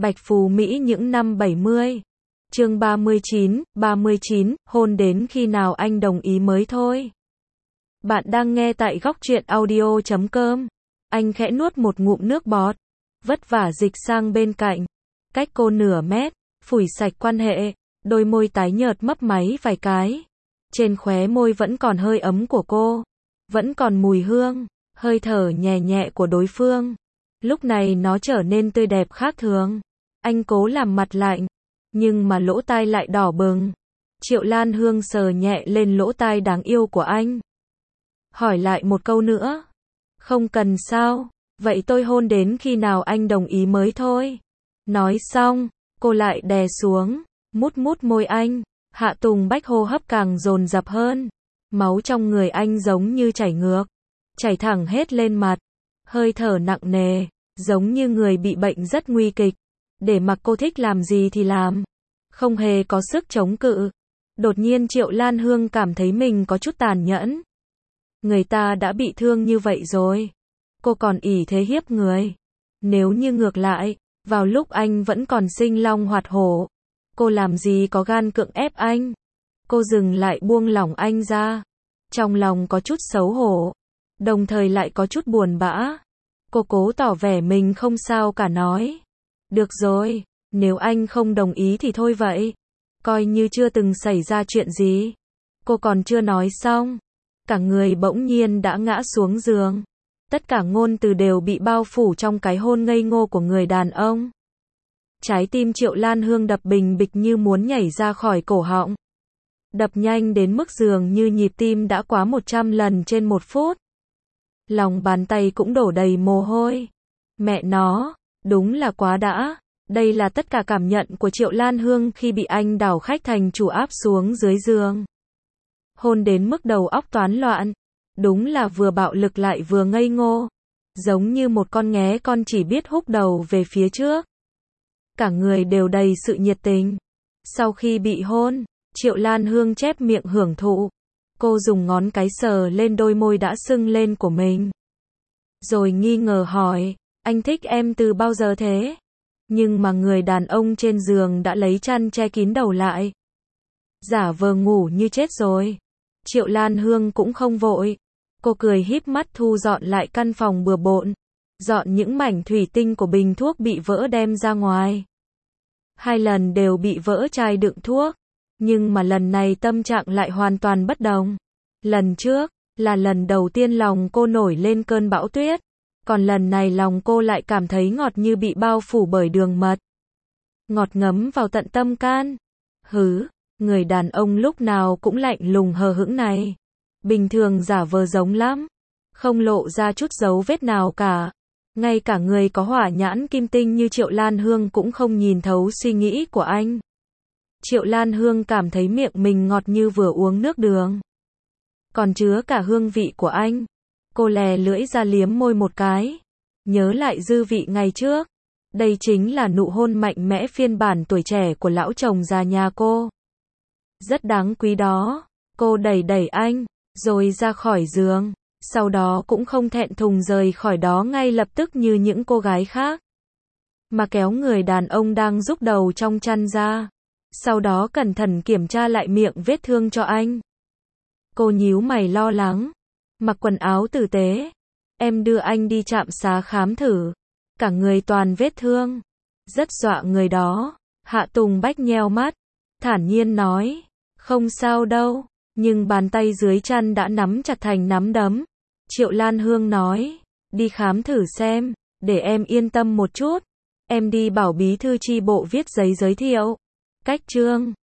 Bạch Phú Mỹ những năm 70. Chương 39, hôn đến khi nào anh đồng ý mới thôi. Bạn đang nghe tại góc truyện audio.com. Anh khẽ nuốt một ngụm nước bọt, vất vả dịch sang bên cạnh, cách cô nửa mét, phủi sạch quan hệ, đôi môi tái nhợt mấp máy vài cái. Trên khóe môi vẫn còn hơi ấm của cô, vẫn còn mùi hương, hơi thở nhẹ nhẹ của đối phương. Lúc này nó trở nên tươi đẹp khác thường. Anh cố làm mặt lạnh, nhưng mà lỗ tai lại đỏ bừng. Triệu Lan Hương sờ nhẹ lên lỗ tai đáng yêu của anh. Hỏi lại một câu nữa. Không cần sao, vậy tôi hôn đến khi nào anh đồng ý mới thôi. Nói xong, cô lại đè xuống, mút mút môi anh. Hạ Tùng Bách hô hấp càng dồn dập hơn. Máu trong người anh giống như chảy ngược, chảy thẳng hết lên mặt. Hơi thở nặng nề, giống như người bị bệnh rất nguy kịch. Để mặc cô thích làm gì thì làm, không hề có sức chống cự. Đột nhiên Triệu Lan Hương cảm thấy mình có chút tàn nhẫn. Người ta đã bị thương như vậy rồi, cô còn ỷ thế hiếp người. Nếu như ngược lại, vào lúc anh vẫn còn sinh long hoạt hổ, cô làm gì có gan cưỡng ép anh. Cô dừng lại buông lỏng anh ra. Trong lòng có chút xấu hổ, đồng thời lại có chút buồn bã. Cô cố tỏ vẻ mình không sao cả nói. Được rồi, nếu anh không đồng ý thì thôi vậy. Coi như chưa từng xảy ra chuyện gì. Cô còn chưa nói xong, cả người bỗng nhiên đã ngã xuống giường. Tất cả ngôn từ đều bị bao phủ trong cái hôn ngây ngô của người đàn ông. Trái tim Triệu Lan Hương đập bình bịch như muốn nhảy ra khỏi cổ họng. Đập nhanh đến mức dường như nhịp tim đã quá 100 lần trên 1 phút. Lòng bàn tay cũng đổ đầy mồ hôi. Mẹ nó, đúng là quá đã. Đây là tất cả cảm nhận của Triệu Lan Hương khi bị anh đảo khách thành chủ áp xuống dưới giường. Hôn đến mức đầu óc toán loạn. Đúng là vừa bạo lực lại vừa ngây ngô. Giống như một con nghé con chỉ biết húc đầu về phía trước. Cả người đều đầy sự nhiệt tình. Sau khi bị hôn, Triệu Lan Hương chép miệng hưởng thụ. Cô dùng ngón cái sờ lên đôi môi đã sưng lên của mình. Rồi nghi ngờ hỏi, anh thích em từ bao giờ thế? Nhưng mà người đàn ông trên giường đã lấy chăn che kín đầu lại. Giả vờ ngủ như chết rồi. Triệu Lan Hương cũng không vội. Cô cười híp mắt thu dọn lại căn phòng bừa bộn. Dọn những mảnh thủy tinh của bình thuốc bị vỡ đem ra ngoài. 2 lần đều bị vỡ chai đựng thuốc. Nhưng mà lần này tâm trạng lại hoàn toàn bất đồng. Lần trước, là lần đầu tiên lòng cô nổi lên cơn bão tuyết. Còn lần này lòng cô lại cảm thấy ngọt như bị bao phủ bởi đường mật. Ngọt ngấm vào tận tâm can. Hứ, người đàn ông lúc nào cũng lạnh lùng hờ hững này. Bình thường giả vờ giống lắm. Không lộ ra chút dấu vết nào cả. Ngay cả người có hỏa nhãn kim tinh như Triệu Lan Hương cũng không nhìn thấu suy nghĩ của anh. Triệu Lan Hương cảm thấy miệng mình ngọt như vừa uống nước đường. Còn chứa cả hương vị của anh. Cô lè lưỡi ra liếm môi một cái. Nhớ lại dư vị ngày trước. Đây chính là nụ hôn mạnh mẽ phiên bản tuổi trẻ của lão chồng già nhà cô. Rất đáng quý đó. Cô đẩy đẩy anh, rồi ra khỏi giường. Sau đó cũng không thẹn thùng rời khỏi đó ngay lập tức như những cô gái khác. Mà kéo người đàn ông đang rúc đầu trong chăn ra. Sau đó cẩn thận kiểm tra lại miệng vết thương cho anh. Cô nhíu mày lo lắng. Mặc quần áo tử tế. Em đưa anh đi trạm xá khám thử. Cả người toàn vết thương. Rất dọa người đó. Hạ Tùng Bách nheo mắt. Thản nhiên nói. Không sao đâu. Nhưng bàn tay dưới chăn đã nắm chặt thành nắm đấm. Triệu Lan Hương nói. Đi khám thử xem. Để em yên tâm một chút. Em đi bảo bí thư chi bộ viết giấy giới thiệu. Cách trương.